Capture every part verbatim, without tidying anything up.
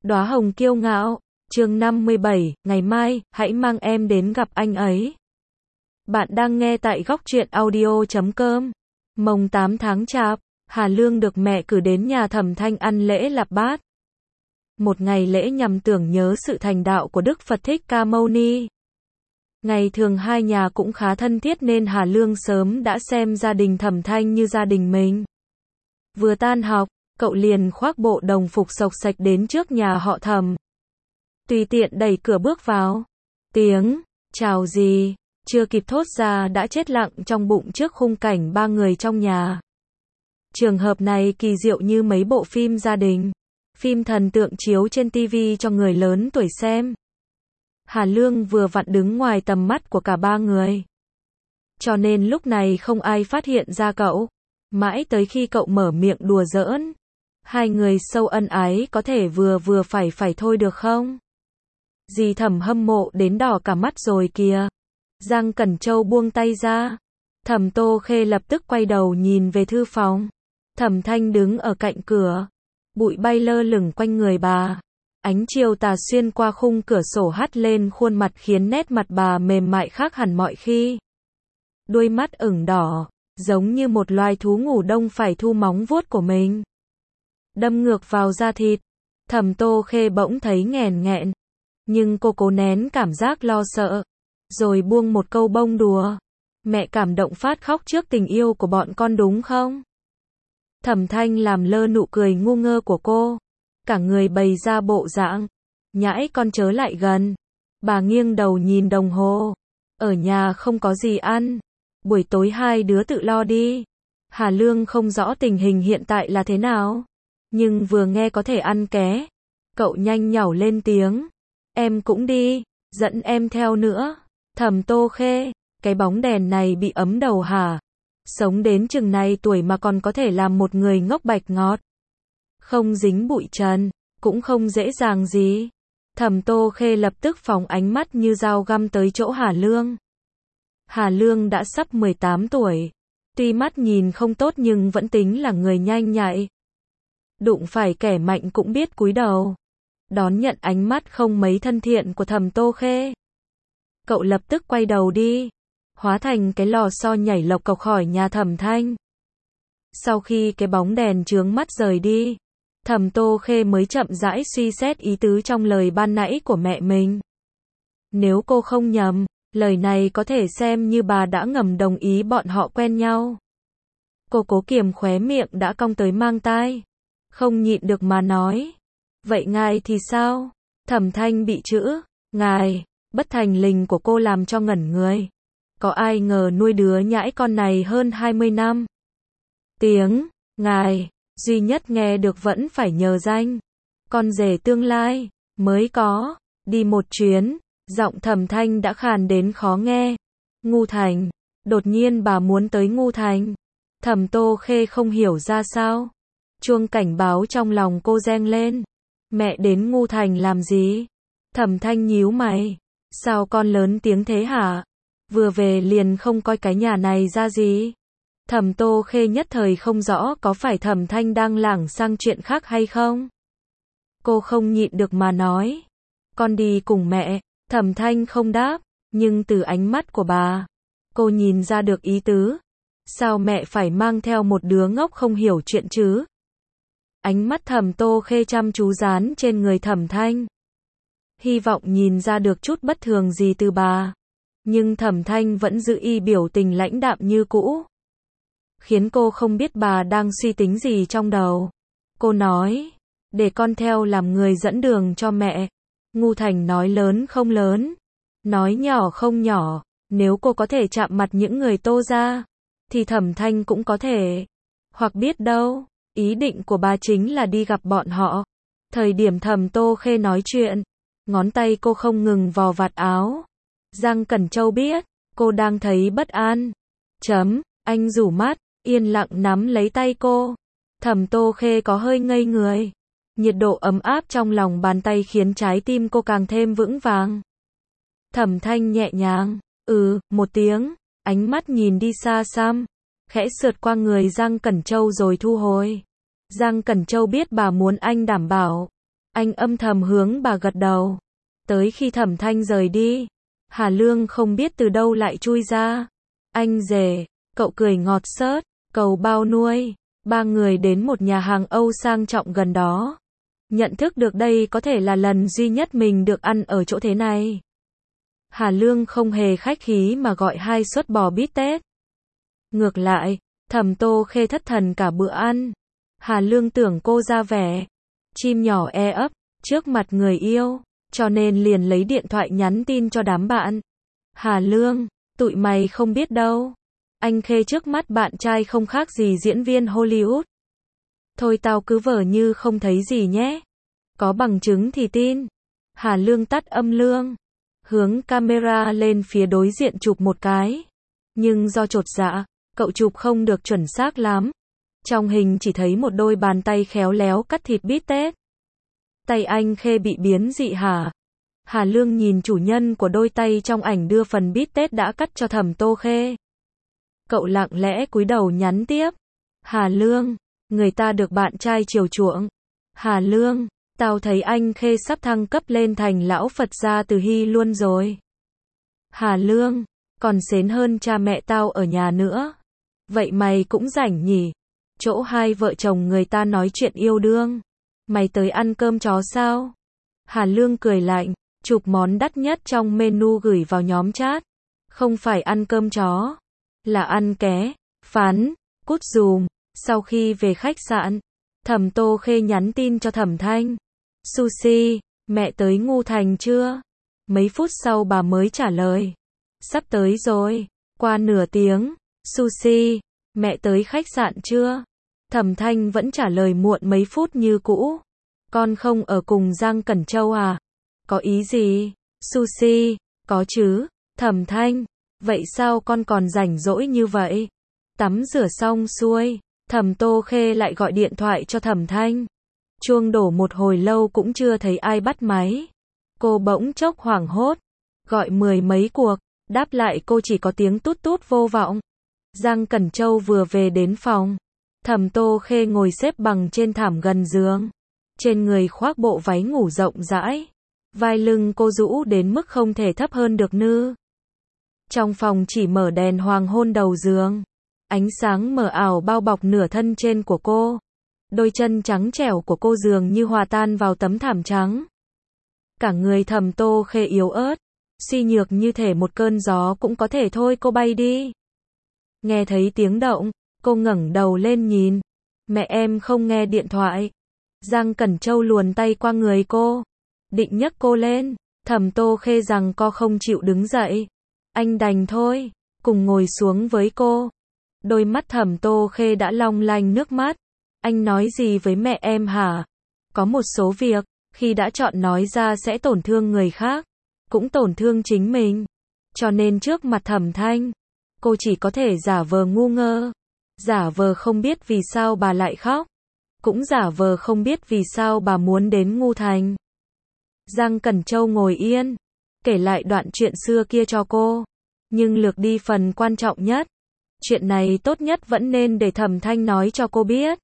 Đóa hồng kiêu ngạo, chương năm mươi bảy, ngày mai, hãy mang em đến gặp anh ấy. Bạn đang nghe tại góc truyện audio chấm com. Mồng tám tháng Chạp, Hà Lương được mẹ cử đến nhà Thẩm Thanh ăn lễ lạp bát. Một ngày lễ nhằm tưởng nhớ sự thành đạo của Đức Phật Thích Ca Mâu Ni. Ngày thường hai nhà cũng khá thân thiết nên Hà Lương sớm đã xem gia đình Thẩm Thanh như gia đình mình. Vừa tan học, cậu liền khoác bộ đồng phục xộc xạch đến trước nhà họ Thẩm. Tùy tiện đẩy cửa bước vào. Tiếng chào gì chưa kịp thốt ra đã chết lặng trong bụng trước khung cảnh ba người trong nhà. Trường hợp này kỳ diệu như mấy bộ phim gia đình, phim thần tượng chiếu trên ti vi cho người lớn tuổi xem. Hà Lương vừa vặn đứng ngoài tầm mắt của cả ba người, cho nên lúc này không ai phát hiện ra cậu. Mãi tới khi cậu mở miệng đùa giỡn, hai người sâu ân ái có thể vừa vừa phải phải thôi được không? Dì Thẩm hâm mộ đến đỏ cả mắt rồi kìa. Giang Cẩn Châu buông tay ra. Thẩm Tô Khê lập tức quay đầu nhìn về thư phòng. Thẩm Thanh đứng ở cạnh cửa. Bụi bay lơ lửng quanh người bà. Ánh chiều tà xuyên qua khung cửa sổ hắt lên khuôn mặt khiến nét mặt bà mềm mại khác hẳn mọi khi. Đuôi mắt ửng đỏ, giống như một loài thú ngủ đông phải thu móng vuốt của mình. Đâm ngược vào da thịt. Thẩm Tô Khê bỗng thấy nghẹn nghẹn. Nhưng cô cố nén cảm giác lo sợ. Rồi buông một câu bông đùa. Mẹ cảm động phát khóc trước tình yêu của bọn con đúng không? Thẩm Thanh làm lơ nụ cười ngu ngơ của cô. Cả người bày ra bộ dạng. Nhãi con chớ lại gần. Bà nghiêng đầu nhìn đồng hồ. Ở nhà không có gì ăn. Buổi tối hai đứa tự lo đi. Hà Lương không rõ tình hình hiện tại là thế nào. Nhưng vừa nghe có thể ăn ké. Cậu nhanh nhảu lên tiếng. Em cũng đi. Dẫn em theo nữa. Thẩm Tô Khê. Cái bóng đèn này bị ấm đầu hả? Sống đến chừng này tuổi mà còn có thể làm một người ngốc bạch ngọt. Không dính bụi trần. Cũng không dễ dàng gì. Thẩm Tô Khê lập tức phóng ánh mắt như dao găm tới chỗ Hà Lương. Hà Lương đã sắp mười tám tuổi. Tuy mắt nhìn không tốt nhưng vẫn tính là người nhanh nhạy. Đụng phải kẻ mạnh cũng biết cúi đầu. Đón nhận ánh mắt không mấy thân thiện của Thẩm Tô Khê. Cậu lập tức quay đầu đi. Hóa thành cái lò xo nhảy lộc cộc khỏi nhà Thẩm Thanh. Sau khi cái bóng đèn chướng mắt rời đi, Thẩm Tô Khê mới chậm rãi suy xét ý tứ trong lời ban nãy của mẹ mình. Nếu cô không nhầm, lời này có thể xem như bà đã ngầm đồng ý bọn họ quen nhau. Cô cố kiềm khóe miệng đã cong tới mang tai. Không nhịn được mà nói. Vậy ngài thì sao? Thẩm Thanh bị chữ ngài bất thành lình của cô làm cho ngẩn người. Có ai ngờ nuôi đứa nhãi con này hơn hai mươi năm. Tiếng ngài duy nhất nghe được vẫn phải nhờ danh con rể tương lai mới có. Đi một chuyến, giọng Thẩm Thanh đã khàn đến khó nghe. Ngu Thành. Đột nhiên bà muốn tới Ngu Thành. Thẩm Tô Khê không hiểu ra sao. Chuông cảnh báo trong lòng cô reng lên. Mẹ đến Ngu Thành làm gì? Thẩm Thanh nhíu mày. Sao con lớn tiếng thế hả? Vừa về liền không coi cái nhà này ra gì? Thẩm Tô Khê nhất thời không rõ có phải Thẩm Thanh đang lảng sang chuyện khác hay không? Cô không nhịn được mà nói. Con đi cùng mẹ. Thẩm Thanh không đáp, nhưng từ ánh mắt của bà, cô nhìn ra được ý tứ. Sao mẹ phải mang theo một đứa ngốc không hiểu chuyện chứ? Ánh mắt Thẩm Tô Khê chăm chú dán trên người Thẩm Thanh. Hy vọng nhìn ra được chút bất thường gì từ bà. Nhưng Thẩm Thanh vẫn giữ y biểu tình lãnh đạm như cũ. Khiến cô không biết bà đang suy tính gì trong đầu. Cô nói, để con theo làm người dẫn đường cho mẹ. Ngu Thành nói lớn không lớn, nói nhỏ không nhỏ. Nếu cô có thể chạm mặt những người Tô gia, thì Thẩm Thanh cũng có thể. Hoặc biết đâu, ý định của bà chính là đi gặp bọn họ. Thời điểm Thẩm Tô Khê nói chuyện, ngón tay cô không ngừng vò vạt áo. Giang Cẩn Châu biết, cô đang thấy bất an. Chấm, anh rủ mắt, yên lặng nắm lấy tay cô. Thẩm Tô Khê có hơi ngây người. Nhiệt độ ấm áp trong lòng bàn tay khiến trái tim cô càng thêm vững vàng. Thẩm Thanh nhẹ nhàng, ừ, một tiếng, ánh mắt nhìn đi xa xăm, khẽ sượt qua người Giang Cẩn Châu rồi thu hồi. Giang Cẩn Châu biết bà muốn anh đảm bảo. Anh âm thầm hướng bà gật đầu. Tới khi Thẩm Thanh rời đi, Hà Lương không biết từ đâu lại chui ra. Anh rể, cậu cười ngọt xớt, cầu bao nuôi. Ba người đến một nhà hàng Âu sang trọng gần đó. Nhận thức được đây có thể là lần duy nhất mình được ăn ở chỗ thế này. Hà Lương không hề khách khí mà gọi hai suất bò bít tết. Ngược lại, Thẩm Tô Khê thất thần cả bữa ăn. Hà Lương tưởng cô ra vẻ chim nhỏ e ấp trước mặt người yêu, cho nên liền lấy điện thoại nhắn tin cho đám bạn. Hà Lương, tụi mày không biết đâu. Anh Khê trước mắt bạn trai không khác gì diễn viên Hollywood. Thôi tao cứ vờ như không thấy gì nhé. Có bằng chứng thì tin. Hà Lương tắt âm lương, hướng camera lên phía đối diện chụp một cái. Nhưng do chột dạ, cậu chụp không được chuẩn xác lắm. Trong hình chỉ thấy một đôi bàn tay khéo léo cắt thịt bít tết. Tay anh Khê bị biến dị hả? Hà Lương nhìn chủ nhân của đôi tay trong ảnh đưa phần bít tết đã cắt cho Thẩm Tô Khê. Cậu lặng lẽ cúi đầu nhắn tiếp. Hà Lương, người ta được bạn trai chiều chuộng. Hà Lương, tao thấy anh Khê sắp thăng cấp lên thành lão Phật gia Từ Hy luôn rồi. Hà Lương, còn xến hơn cha mẹ tao ở nhà nữa. Vậy mày cũng rảnh nhỉ? Chỗ hai vợ chồng người ta nói chuyện yêu đương. Mày tới ăn cơm chó sao? Hà Lương cười lạnh, chụp món đắt nhất trong menu gửi vào nhóm chat. Không phải ăn cơm chó, là ăn ké, phán, cút dùm. Sau khi về khách sạn, Thẩm Tô Khê nhắn tin cho Thẩm Thanh. Sushi, mẹ tới Ngu Thành chưa? Mấy phút sau bà mới trả lời. Sắp tới rồi, qua nửa tiếng. Sushi, mẹ tới khách sạn chưa? Thẩm Thanh vẫn trả lời muộn mấy phút như cũ. Con không ở cùng Giang Cẩn Châu à? Có ý gì? Sushi, có chứ. Thẩm Thanh, vậy sao con còn rảnh rỗi như vậy? Tắm rửa xong xuôi, Thẩm Tô Khê lại gọi điện thoại cho Thẩm Thanh. Chuông đổ một hồi lâu cũng chưa thấy ai bắt máy. Cô bỗng chốc hoảng hốt, gọi mười mấy cuộc, đáp lại cô chỉ có tiếng tút tút vô vọng. Giang Cẩn Châu vừa về đến phòng. Thẩm Tô Khê ngồi xếp bằng trên thảm gần giường. Trên người khoác bộ váy ngủ rộng rãi. Vai lưng cô rũ đến mức không thể thấp hơn được nư. Trong phòng chỉ mở đèn hoàng hôn đầu giường. Ánh sáng mờ ảo bao bọc nửa thân trên của cô. Đôi chân trắng trẻo của cô dường như hòa tan vào tấm thảm trắng. Cả người Thẩm Tô Khê yếu ớt, suy nhược như thể một cơn gió cũng có thể thôi cô bay đi. Nghe thấy tiếng động, cô ngẩng đầu lên nhìn. Mẹ em không nghe điện thoại. Giang Cẩn Châu luồn tay qua người cô, định nhấc cô lên. Thẩm Tô Khê rằng co không chịu đứng dậy. Anh đành thôi, cùng ngồi xuống với cô. Đôi mắt Thẩm Tô Khê đã long lanh nước mắt. Anh nói gì với mẹ em hả? Có một số việc, khi đã chọn nói ra sẽ tổn thương người khác, cũng tổn thương chính mình. Cho nên trước mặt Thẩm Thanh, cô chỉ có thể giả vờ ngu ngơ, giả vờ không biết vì sao bà lại khóc, cũng giả vờ không biết vì sao bà muốn đến Ngu Thành. Giang Cẩn Châu ngồi yên, kể lại đoạn chuyện xưa kia cho cô, nhưng lược đi phần quan trọng nhất. Chuyện này tốt nhất vẫn nên để Thẩm Thanh nói cho cô biết.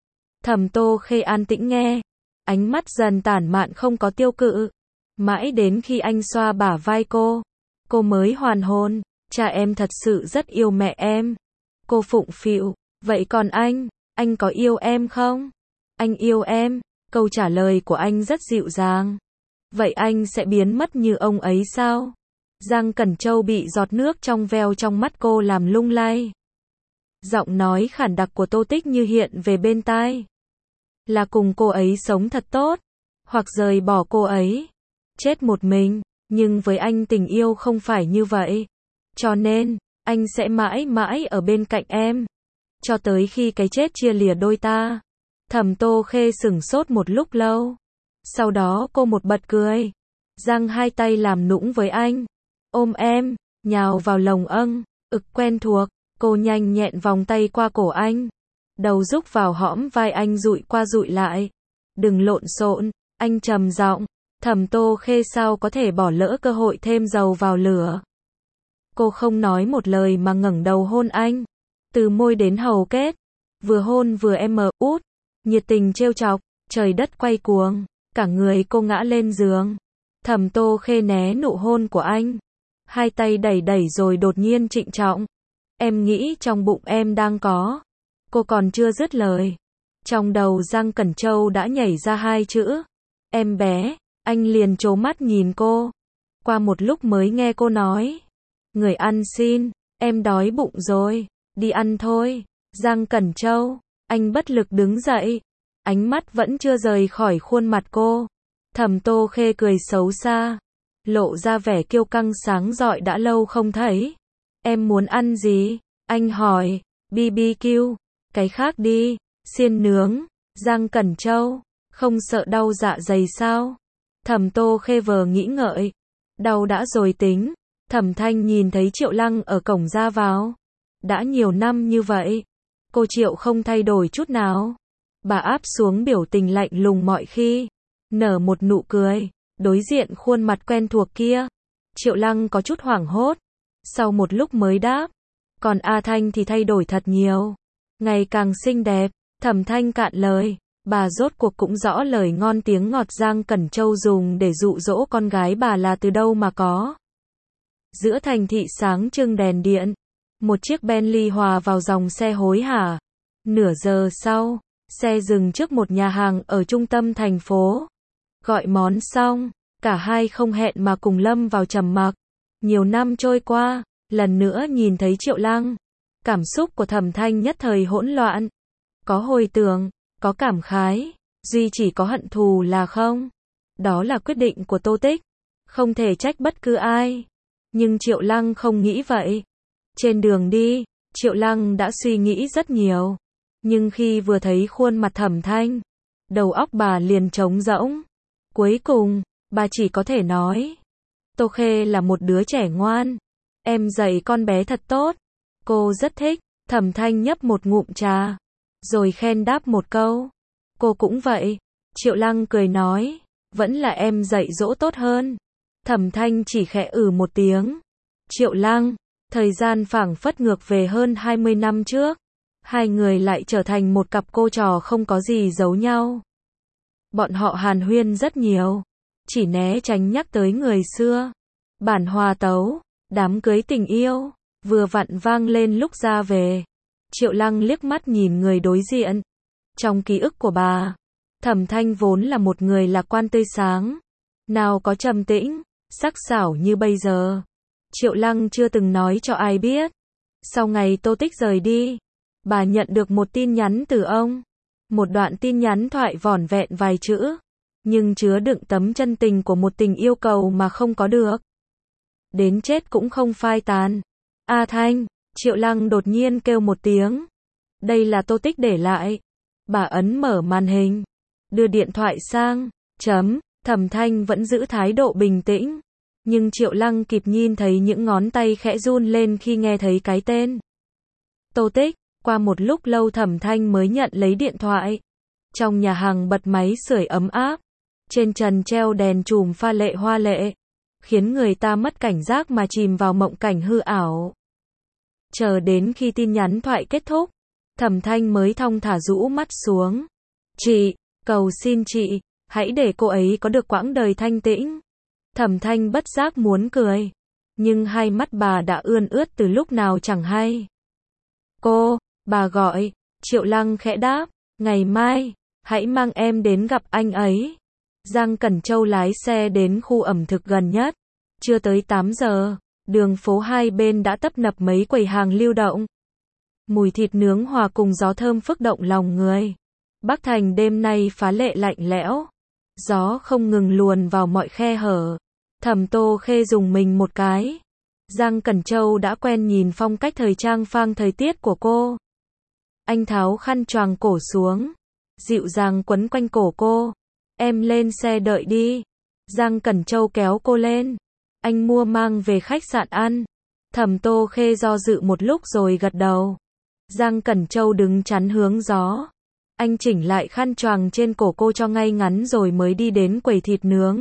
Thẩm Tô Khê an tĩnh nghe, ánh mắt dần tản mạn không có tiêu cự. Mãi đến khi anh xoa bả vai cô, cô mới hoàn hồn. Cha em thật sự rất yêu mẹ em. Cô phụng phịu, vậy còn anh, anh có yêu em không? Anh yêu em. Câu trả lời của anh rất dịu dàng. Vậy anh sẽ biến mất như ông ấy sao? Giang Cẩn Châu bị giọt nước trong veo trong mắt cô làm lung lay. Giọng nói khản đặc của Tô Tích như hiện về bên tai. Là cùng cô ấy sống thật tốt, hoặc rời bỏ cô ấy, chết một mình. Nhưng với anh tình yêu không phải như vậy. Cho nên, anh sẽ mãi mãi ở bên cạnh em, cho tới khi cái chết chia lìa đôi ta. Thẩm Tô Khê sửng sốt một lúc lâu. Sau đó cô một bật cười, giang hai tay làm nũng với anh, ôm em, nhào vào lồng âng, ực quen thuộc. Cô nhanh nhẹn vòng tay qua cổ anh, đầu rúc vào hõm vai anh dụi qua dụi lại. Đừng lộn xộn, anh trầm giọng. Thẩm Tô Khê sao có thể bỏ lỡ cơ hội thêm dầu vào lửa. Cô không nói một lời mà ngẩng đầu hôn anh, từ môi đến hầu kết, vừa hôn vừa em út, nhiệt tình trêu chọc, trời đất quay cuồng, Cả người cô ngã lên giường. Thẩm Tô Khê né nụ hôn của anh. Hai tay đẩy đẩy rồi đột nhiên trịnh trọng. Em nghĩ trong bụng em đang có. Cô còn chưa dứt lời. Trong đầu Giang Cẩn Châu đã nhảy ra hai chữ. Em bé. Anh liền trố mắt nhìn cô. Qua một lúc mới nghe cô nói. Người ăn xin. Em đói bụng rồi. Đi ăn thôi. Giang Cẩn Châu. Anh bất lực đứng dậy. Ánh mắt vẫn chưa rời khỏi khuôn mặt cô. Thẩm Tô Khê cười xấu xa. Lộ ra vẻ kiêu căng sáng rọi đã lâu không thấy. Em muốn ăn gì? Anh hỏi. bê bê quy. Cái khác đi. Xiên nướng. Giang Cẩn Châu. Không sợ đau dạ dày sao? Thẩm Tô Khê vờ nghĩ ngợi. Đau đã rồi tính. Thẩm Thanh nhìn thấy Triệu Lăng ở cổng ra vào. Đã nhiều năm như vậy. Cô Triệu không thay đổi chút nào. Bà áp xuống biểu tình lạnh lùng mọi khi. Nở một nụ cười. Đối diện khuôn mặt quen thuộc kia. Triệu Lăng có chút hoảng hốt. Sau một lúc mới đáp. Còn A Thanh thì thay đổi thật nhiều. Ngày càng xinh đẹp. Thẩm Thanh cạn lời. Bà rốt cuộc cũng rõ lời ngon tiếng ngọt Giang Cẩn Châu dùng để dụ dỗ con gái bà là từ đâu mà có. Giữa thành thị sáng trưng đèn điện. Một chiếc Bentley hòa vào dòng xe hối hả. Nửa giờ sau, xe dừng trước một nhà hàng ở trung tâm thành phố. Gọi món xong, cả hai không hẹn mà cùng lâm vào trầm mặc. Nhiều năm trôi qua, lần nữa nhìn thấy Triệu Lăng. Cảm xúc của Thẩm Thanh nhất thời hỗn loạn. Có hồi tưởng, có cảm khái, duy chỉ có hận thù là không. Đó là quyết định của Tô Tích. Không thể trách bất cứ ai. Nhưng Triệu Lăng không nghĩ vậy. Trên đường đi, Triệu Lăng đã suy nghĩ rất nhiều. Nhưng khi vừa thấy khuôn mặt Thẩm Thanh, đầu óc bà liền trống rỗng. Cuối cùng, bà chỉ có thể nói. Tô Khê là một đứa trẻ ngoan. Em dạy con bé thật tốt. Cô rất thích. Thẩm Thanh nhấp một ngụm trà. Rồi khen đáp một câu. Cô cũng vậy. Triệu Lăng cười nói. Vẫn là em dạy dỗ tốt hơn. Thẩm Thanh chỉ khẽ ừ một tiếng. Triệu Lăng. Thời gian phảng phất ngược về hơn hai mươi năm trước. Hai người lại trở thành một cặp cô trò không có gì giấu nhau. Bọn họ hàn huyên rất nhiều. Chỉ né tránh nhắc tới người xưa. Bản hòa tấu. Đám cưới tình yêu. Vừa vặn vang lên lúc ra về. Triệu Lăng liếc mắt nhìn người đối diện. Trong ký ức của bà, Thẩm Thanh vốn là một người lạc quan tươi sáng. Nào có trầm tĩnh, sắc sảo như bây giờ. Triệu Lăng chưa từng nói cho ai biết. Sau ngày Tô Tích rời đi, bà nhận được một tin nhắn từ ông. Một đoạn tin nhắn thoại vỏn vẹn vài chữ. Nhưng chứa đựng tấm chân tình của một tình yêu cầu mà không có được. Đến chết cũng không phai tàn. A Thanh. Triệu Lăng đột nhiên kêu một tiếng. Đây là Tô Tích để lại. Bà ấn mở màn hình. Đưa điện thoại sang. Chấm. Thẩm Thanh vẫn giữ thái độ bình tĩnh. Nhưng Triệu Lăng kịp nhìn thấy những ngón tay khẽ run lên khi nghe thấy cái tên. Tô Tích. Qua một lúc lâu Thẩm Thanh mới nhận lấy điện thoại. Trong nhà hàng bật máy sưởi ấm áp. Trên trần treo đèn chùm pha lệ hoa lệ. Khiến người ta mất cảnh giác mà chìm vào mộng cảnh hư ảo. Chờ đến khi tin nhắn thoại kết thúc, Thẩm Thanh mới thong thả rũ mắt xuống. Chị, cầu xin chị, hãy để cô ấy có được quãng đời thanh tĩnh. Thẩm Thanh bất giác muốn cười, nhưng hai mắt bà đã ươn ướt từ lúc nào chẳng hay. Cô, bà gọi. Triệu Lăng khẽ đáp. Ngày mai, hãy mang em đến gặp anh ấy. Giang Cẩn Châu lái xe đến khu ẩm thực gần nhất. Chưa tới tám giờ. Đường phố hai bên đã tấp nập mấy quầy hàng lưu động. Mùi thịt nướng hòa cùng gió thơm phức động lòng người. Bắc Thành đêm nay phá lệ lạnh lẽo. Gió không ngừng luồn vào mọi khe hở. Thẩm Tô Khê dùng mình một cái. Giang Cẩn Châu đã quen nhìn phong cách thời trang phang thời tiết của cô. Anh tháo khăn choàng cổ xuống. Dịu dàng quấn quanh cổ cô. Em lên xe đợi đi. Giang Cẩn Châu kéo cô lên. Anh mua mang về khách sạn ăn. Thẩm Tô Khê do dự một lúc rồi gật đầu. Giang Cẩn Châu đứng chắn hướng gió. Anh chỉnh lại khăn choàng trên cổ cô cho ngay ngắn rồi mới đi đến quầy thịt nướng.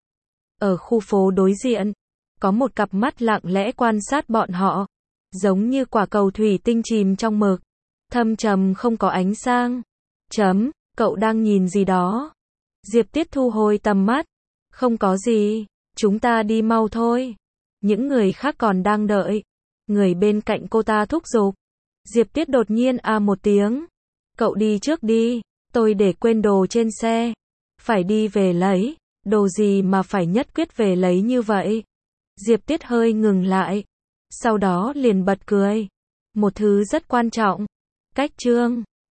Ở khu phố đối diện, có một cặp mắt lặng lẽ quan sát bọn họ. Giống như quả cầu thủy tinh chìm trong mực. Thâm trầm không có ánh sáng. Chấm, cậu đang nhìn gì đó? Diệp Tiết thu hồi tầm mắt. Không có gì, chúng ta đi mau thôi. Những người khác còn đang đợi. Người bên cạnh cô ta thúc giục. Diệp Tiết đột nhiên à một tiếng. Cậu đi trước đi, tôi để quên đồ trên xe. Phải đi về lấy, đồ gì mà phải nhất quyết về lấy như vậy? Diệp Tiết hơi ngừng lại. Sau đó liền bật cười. Một thứ rất quan trọng. Cách chương.